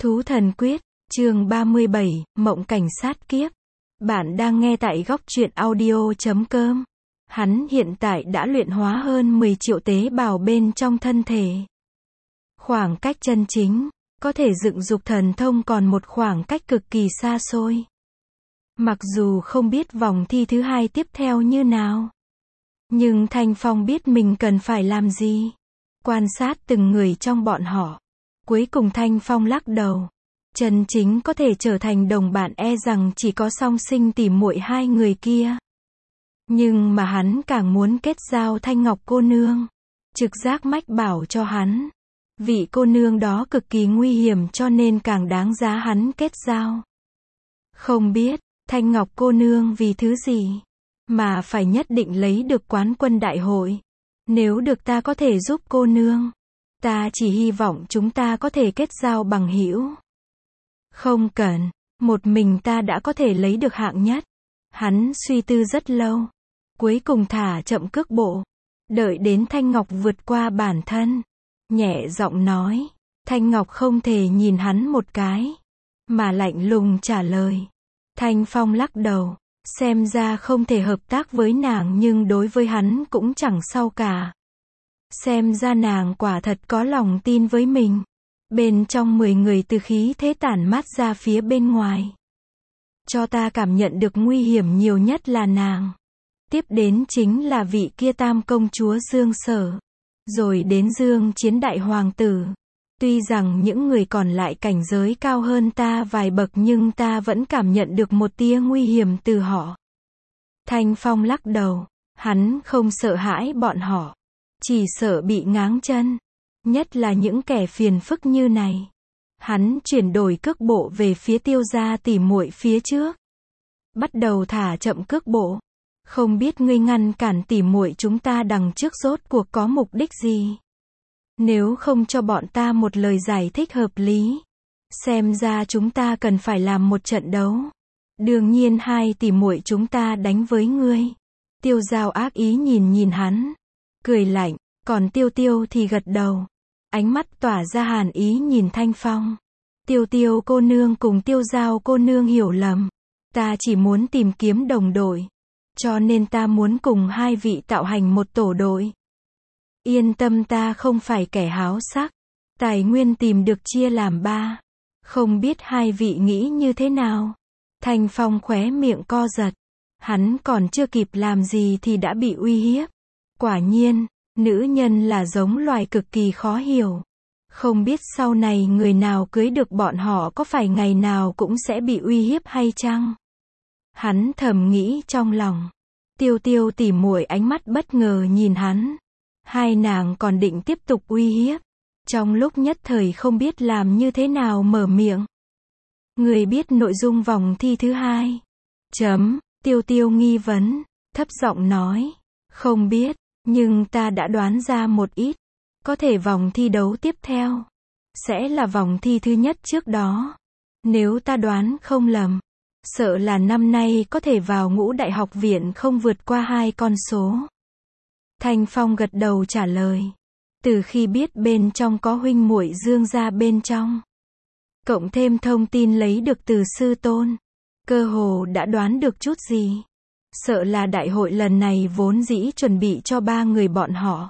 Thú thần quyết, chương 37, Mộng cảnh sát kiếp. Bạn đang nghe tại góc truyện audio.com. Hắn hiện tại đã luyện hóa hơn 10 triệu tế bào bên trong thân thể. Khoảng cách chân chính, có thể dựng dục thần thông còn một khoảng cách cực kỳ xa xôi. Mặc dù không biết vòng thi thứ hai tiếp theo như nào, nhưng Thanh Phong biết mình cần phải làm gì. Quan sát từng người trong bọn họ. Cuối cùng Thanh Phong lắc đầu. Chân chính có thể trở thành đồng bạn e rằng chỉ có song sinh tỉ muội hai người kia. Nhưng mà hắn càng muốn kết giao Thanh Ngọc cô nương. Trực giác mách bảo cho hắn. Vị cô nương đó cực kỳ nguy hiểm cho nên càng đáng giá hắn kết giao. Không biết, Thanh Ngọc cô nương vì thứ gì mà phải nhất định lấy được quán quân đại hội. Nếu được ta có thể giúp cô nương. Ta chỉ hy vọng chúng ta có thể kết giao bằng hữu. Không cần, một mình ta đã có thể lấy được hạng nhất. Hắn suy tư rất lâu. Cuối cùng thả chậm cước bộ. Đợi đến Thanh Ngọc vượt qua bản thân. Nhẹ giọng nói. Thanh Ngọc không thể nhìn hắn một cái. Mà lạnh lùng trả lời. Thanh Phong lắc đầu. Xem ra không thể hợp tác với nàng nhưng đối với hắn cũng chẳng sao cả. Xem ra nàng quả thật có lòng tin với mình. Bên trong 10 người từ khí thế tản mát ra phía bên ngoài. Cho ta cảm nhận được nguy hiểm nhiều nhất là nàng. Tiếp đến chính là vị kia tam công chúa Dương Sở. Rồi đến Dương Chiến đại hoàng tử. Tuy rằng những người còn lại cảnh giới cao hơn ta vài bậc nhưng ta vẫn cảm nhận được một tia nguy hiểm từ họ. Thanh Phong lắc đầu. Hắn không sợ hãi bọn họ. Chỉ sợ bị ngáng chân. Nhất là những kẻ phiền phức như này. Hắn chuyển đổi cước bộ về phía Tiêu gia tỉ muội phía trước. Bắt đầu thả chậm cước bộ. Không biết ngươi ngăn cản tỉ muội chúng ta đằng trước rốt cuộc có mục đích gì. Nếu không cho bọn ta một lời giải thích hợp lý. Xem ra chúng ta cần phải làm một trận đấu. Đương nhiên hai tỉ muội chúng ta đánh với ngươi. Tiêu Giao ác ý nhìn hắn. Cười lạnh, còn Tiêu Tiêu thì gật đầu. Ánh mắt tỏa ra hàn ý nhìn Thanh Phong. Tiêu Tiêu cô nương cùng Tiêu Giao cô nương hiểu lầm. Ta chỉ muốn tìm kiếm đồng đội. Cho nên ta muốn cùng hai vị tạo hành một tổ đội. Yên tâm, ta không phải kẻ háo sắc. Tài nguyên tìm được chia làm 3. Không biết hai vị nghĩ như thế nào? Thanh Phong khóe miệng co giật. Hắn còn chưa kịp làm gì thì đã bị uy hiếp. Quả nhiên, nữ nhân là giống loài cực kỳ khó hiểu. Không biết sau này người nào cưới được bọn họ có phải ngày nào cũng sẽ bị uy hiếp hay chăng? Hắn thầm nghĩ trong lòng. Tiêu Tiêu tỉ muội ánh mắt bất ngờ nhìn hắn. Hai nàng còn định tiếp tục uy hiếp. Trong lúc nhất thời không biết làm như thế nào mở miệng. Người biết nội dung vòng thi thứ hai? Tiêu Tiêu nghi vấn, thấp giọng nói. Không biết, nhưng ta đã đoán ra một ít. Có thể vòng thi đấu tiếp theo sẽ là vòng thi thứ nhất trước đó. Nếu ta đoán không lầm, sợ là năm nay có thể vào Ngũ Đại học viện không vượt qua 2 con số. Thanh Phong gật đầu trả lời. Từ khi biết bên trong có huynh muội Dương gia bên trong, cộng thêm thông tin lấy được từ sư tôn, cơ hồ đã đoán được chút gì. Sợ là đại hội lần này vốn dĩ chuẩn bị cho 3 người bọn họ,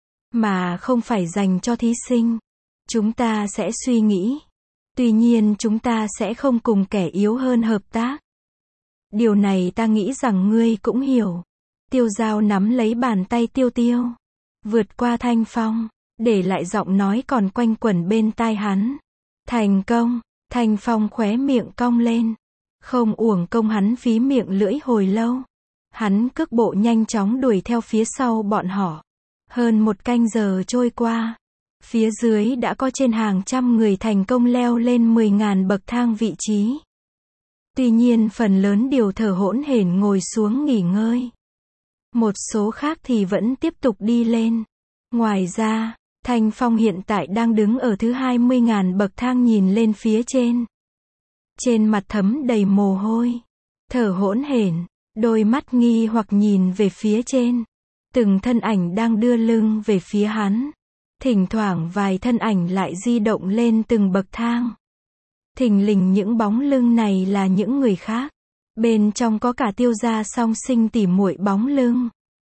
mà không phải dành cho thí sinh. Chúng ta sẽ suy nghĩ. Tuy nhiên chúng ta sẽ không cùng kẻ yếu hơn hợp tác. Điều này ta nghĩ rằng ngươi cũng hiểu. Tiêu Giao nắm lấy bàn tay Tiêu Tiêu. Vượt qua Thanh Phong. Để lại giọng nói còn quanh quẩn bên tai hắn. Thành công. Thanh Phong khóe miệng cong lên. Không uổng công hắn phí miệng lưỡi hồi lâu. Hắn cước bộ nhanh chóng đuổi theo phía sau bọn họ. Hơn 1 canh giờ trôi qua. Phía dưới đã có trên hàng trăm người thành công leo lên 10.000 bậc thang vị trí. Tuy nhiên phần lớn đều thở hổn hển ngồi xuống nghỉ ngơi. Một số khác thì vẫn tiếp tục đi lên. Ngoài ra, Thanh Phong hiện tại đang đứng ở thứ 20.000 bậc thang nhìn lên phía trên. Trên mặt thấm đầy mồ hôi. Thở hổn hển, đôi mắt nghi hoặc nhìn về phía trên. Từng thân ảnh đang đưa lưng về phía hắn. Thỉnh thoảng vài thân ảnh lại di động lên từng bậc thang. Thình lình những bóng lưng này là những người khác. Bên trong có cả Tiêu gia song sinh tỉ muội bóng lưng.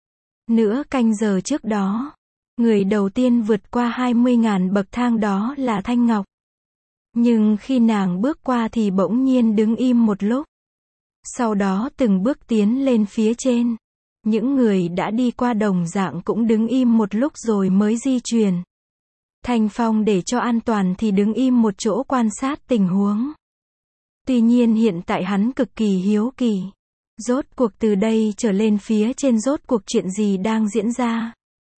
Nửa canh giờ trước đó, người đầu tiên vượt qua 20.000 bậc thang đó là Thanh Ngọc. Nhưng khi nàng bước qua thì bỗng nhiên đứng im một lúc. Sau đó từng bước tiến lên phía trên. Những người đã đi qua đồng dạng cũng đứng im một lúc rồi mới di chuyển. Thanh Phong để cho an toàn thì đứng im một chỗ quan sát tình huống. Tuy nhiên hiện tại hắn cực kỳ hiếu kỳ. Rốt cuộc từ đây trở lên phía trên rốt cuộc chuyện gì đang diễn ra.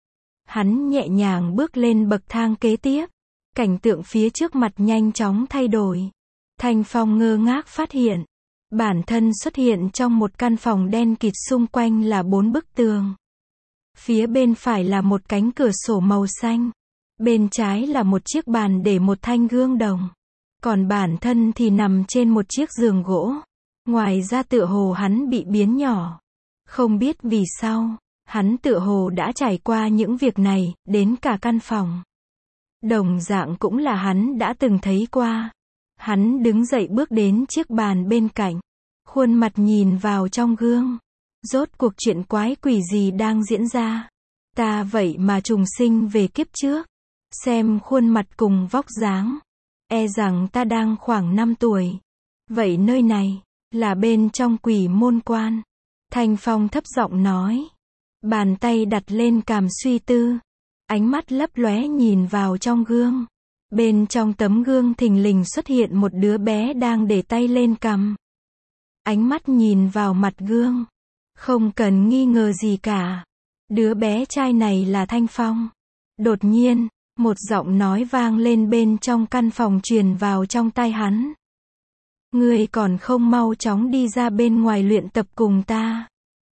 Hắn nhẹ nhàng bước lên bậc thang kế tiếp. Cảnh tượng phía trước mặt nhanh chóng thay đổi. Thanh Phong ngơ ngác phát hiện. Bản thân xuất hiện trong một căn phòng đen kịt, xung quanh là 4 bức tường. Phía bên phải là một cánh cửa sổ màu xanh. Bên trái là một chiếc bàn để một thanh gương đồng. Còn bản thân thì nằm trên một chiếc giường gỗ. Ngoài ra tựa hồ hắn bị biến nhỏ. Không biết vì sao, hắn tựa hồ đã trải qua những việc này, đến cả căn phòng. Đồng dạng cũng là hắn đã từng thấy qua. Hắn đứng dậy bước đến chiếc bàn bên cạnh. Khuôn mặt nhìn vào trong gương. Rốt cuộc chuyện quái quỷ gì đang diễn ra. Ta vậy mà trùng sinh về kiếp trước. Xem khuôn mặt cùng vóc dáng. E rằng ta đang khoảng 5 tuổi. Vậy nơi này, là bên trong Quỷ Môn Quan. Thanh Phong thấp giọng nói. Bàn tay đặt lên cằm suy tư. Ánh mắt lấp lóe nhìn vào trong gương. Bên trong tấm gương thình lình xuất hiện một đứa bé đang để tay lên cằm. Ánh mắt nhìn vào mặt gương. Không cần nghi ngờ gì cả. Đứa bé trai này là Thanh Phong. Đột nhiên, một giọng nói vang lên bên trong căn phòng truyền vào trong tai hắn. Ngươi còn không mau chóng đi ra bên ngoài luyện tập cùng ta.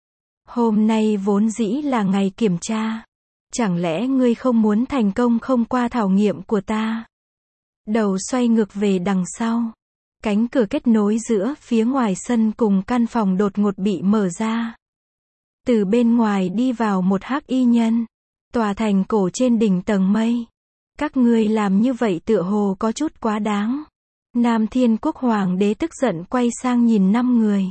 Hôm nay vốn dĩ là ngày kiểm tra. Chẳng lẽ ngươi không muốn thành công không qua khảo nghiệm của ta? Đầu xoay ngược về đằng sau. Cánh cửa kết nối giữa phía ngoài sân cùng căn phòng đột ngột bị mở ra. Từ bên ngoài đi vào một hắc y nhân. Tòa thành cổ trên đỉnh tầng mây. Các ngươi làm như vậy tựa hồ có chút quá đáng. Nam Thiên Quốc Hoàng đế tức giận quay sang nhìn 5 người.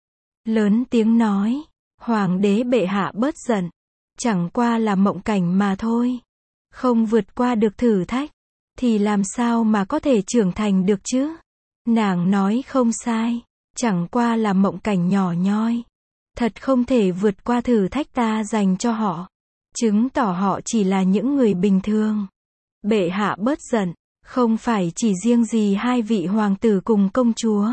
Lớn tiếng nói. Hoàng đế bệ hạ bớt giận. Chẳng qua là mộng cảnh mà thôi. Không vượt qua được thử thách. Thì làm sao mà có thể trưởng thành được chứ? Nàng nói không sai. Chẳng qua là mộng cảnh nhỏ nhoi. Thật không thể vượt qua thử thách ta dành cho họ. Chứng tỏ họ chỉ là những người bình thường. Bệ hạ bớt giận. Không phải chỉ riêng gì 2 vị hoàng tử cùng công chúa.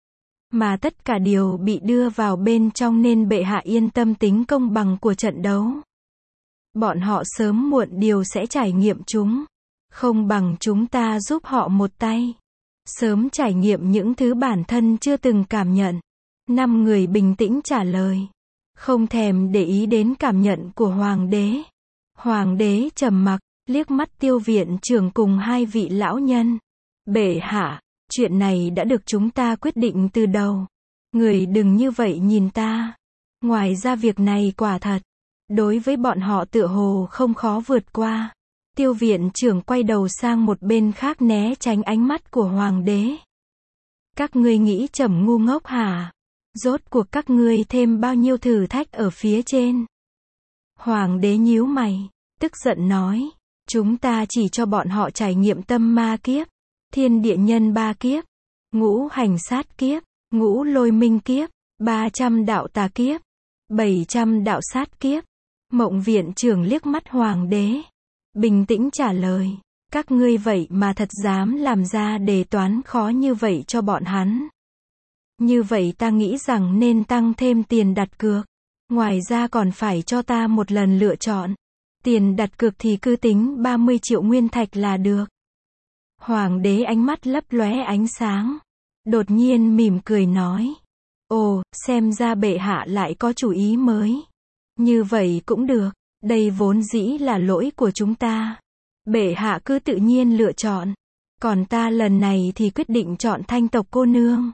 Mà tất cả đều bị đưa vào bên trong nên bệ hạ yên tâm tính công bằng của trận đấu. Bọn họ sớm muộn đều sẽ trải nghiệm chúng. Không bằng chúng ta giúp họ một tay. Sớm trải nghiệm những thứ bản thân chưa từng cảm nhận. 5 người bình tĩnh trả lời. Không thèm để ý đến cảm nhận của hoàng đế. Hoàng đế trầm mặc, liếc mắt Tiêu viện trưởng cùng 2 vị lão nhân. Bệ hạ, chuyện này đã được chúng ta quyết định từ đầu. Người đừng như vậy nhìn ta. Ngoài ra việc này quả thật. Đối với bọn họ tựa hồ không khó vượt qua. Tiêu viện trưởng quay đầu sang một bên khác né tránh ánh mắt của hoàng đế. Các ngươi nghĩ trầm ngu ngốc hả? Rốt cuộc các ngươi thêm bao nhiêu thử thách ở phía trên? Hoàng đế nhíu mày, tức giận nói. Chúng ta chỉ cho bọn họ trải nghiệm tâm ma kiếp, thiên địa nhân 3 kiếp, ngũ hành sát kiếp, ngũ lôi minh kiếp, 300 đạo tà kiếp, 700 đạo sát kiếp. Mộng viện trưởng liếc mắt hoàng đế. Bình tĩnh trả lời. Các ngươi vậy mà thật dám làm ra đề toán khó như vậy cho bọn hắn. Như vậy ta nghĩ rằng nên tăng thêm tiền đặt cược. Ngoài ra còn phải cho ta một lần lựa chọn. Tiền đặt cược thì cứ tính 30 triệu nguyên thạch là được. Hoàng đế ánh mắt lấp lóe ánh sáng. Đột nhiên mỉm cười nói. Ồ, xem ra bệ hạ lại có chủ ý mới. Như vậy cũng được. Đây vốn dĩ là lỗi của chúng ta. Bệ hạ cứ tự nhiên lựa chọn. Còn ta lần này thì quyết định chọn Thanh tộc cô nương.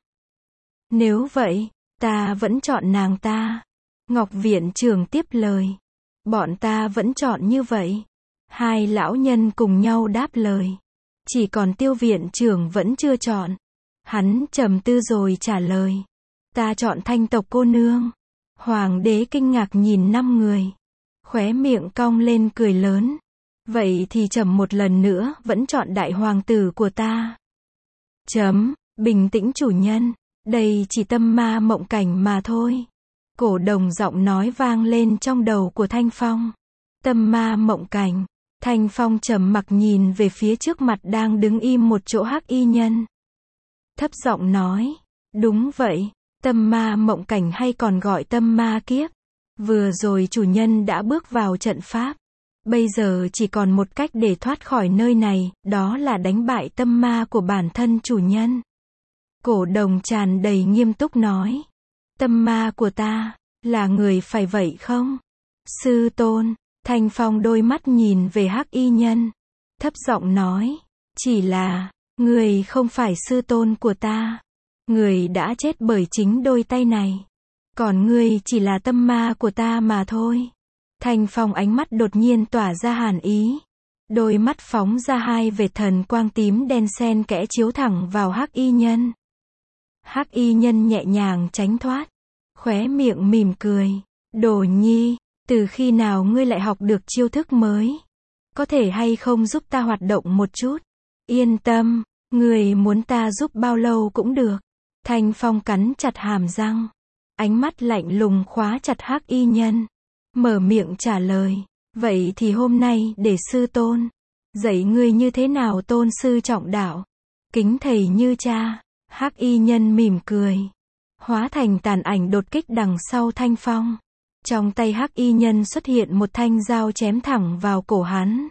Nếu vậy, ta vẫn chọn nàng ta. Ngọc viện trưởng tiếp lời. Bọn ta vẫn chọn như vậy. 2 lão nhân cùng nhau đáp lời. Chỉ còn Tiêu viện trưởng vẫn chưa chọn. Hắn trầm tư rồi trả lời. Ta chọn Thanh tộc cô nương. Hoàng đế kinh ngạc nhìn 5 người. Khóe miệng cong lên cười lớn. Vậy thì trẫm một lần nữa vẫn chọn đại hoàng tử của ta. Bình tĩnh chủ nhân. Đây chỉ tâm ma mộng cảnh mà thôi. Cổ đồng giọng nói vang lên trong đầu của Thanh Phong. Tâm ma mộng cảnh. Thanh Phong trầm mặc nhìn về phía trước mặt đang đứng im một chỗ hắc y nhân. Thấp giọng nói. Đúng vậy. Tâm ma mộng cảnh hay còn gọi tâm ma kiếp. Vừa rồi chủ nhân đã bước vào trận pháp. Bây giờ chỉ còn một cách để thoát khỏi nơi này, đó là đánh bại tâm ma của bản thân chủ nhân. Cổ đồng tràn đầy nghiêm túc nói. Tâm ma của ta, là người phải vậy không? Sư tôn, Thanh Phong đôi mắt nhìn về hắc y nhân. Thấp giọng nói. Chỉ là, người không phải sư tôn của ta. Người đã chết bởi chính đôi tay này. Còn ngươi chỉ là tâm ma của ta mà thôi. Thanh Phong ánh mắt đột nhiên tỏa ra hàn ý. Đôi mắt phóng ra hai vệt thần quang tím đen xen kẽ chiếu thẳng vào hắc y nhân. Hắc y nhân nhẹ nhàng tránh thoát. Khóe miệng mỉm cười. Đồ nhi, từ khi nào ngươi lại học được chiêu thức mới? Có thể hay không giúp ta hoạt động một chút? Yên tâm, ngươi muốn ta giúp bao lâu cũng được. Thanh Phong cắn chặt hàm răng. Ánh mắt lạnh lùng khóa chặt hắc y nhân. Mở miệng trả lời. Vậy thì hôm nay để sư tôn dạy ngươi như thế nào tôn sư trọng đạo. Kính thầy như cha. Hắc y nhân mỉm cười. Hóa thành tàn ảnh đột kích đằng sau Thanh Phong. Trong tay hắc y nhân xuất hiện một thanh dao chém thẳng vào cổ hắn.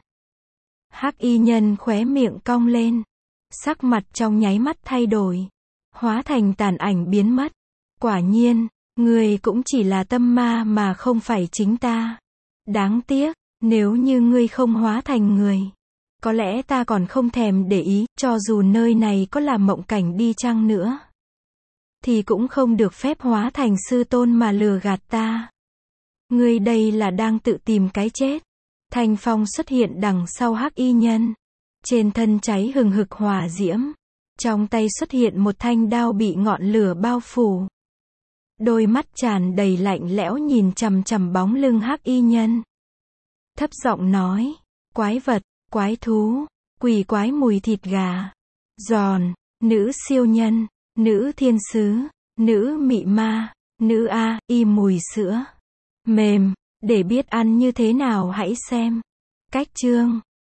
Hắc y nhân khóe miệng cong lên. Sắc mặt trong nháy mắt thay đổi. Hóa thành tàn ảnh biến mất. Quả nhiên, ngươi cũng chỉ là tâm ma mà không phải chính ta. Đáng tiếc, nếu như ngươi không hóa thành người, có lẽ ta còn không thèm để ý, cho dù nơi này có là mộng cảnh đi chăng nữa, thì cũng không được phép hóa thành sư tôn mà lừa gạt ta. Ngươi đây là đang tự tìm cái chết. Thanh Phong xuất hiện đằng sau hắc y nhân. Trên thân cháy hừng hực hỏa diễm. Trong tay xuất hiện một thanh đao bị ngọn lửa bao phủ. Đôi mắt tràn đầy lạnh lẽo nhìn chằm chằm bóng lưng hắc y nhân. Thấp giọng nói. Quái vật, quái thú, quỷ quái mùi thịt gà, giòn, nữ siêu nhân, nữ thiên sứ, nữ mị ma, nữ y mùi sữa, mềm, để biết ăn như thế nào hãy xem. Cách chương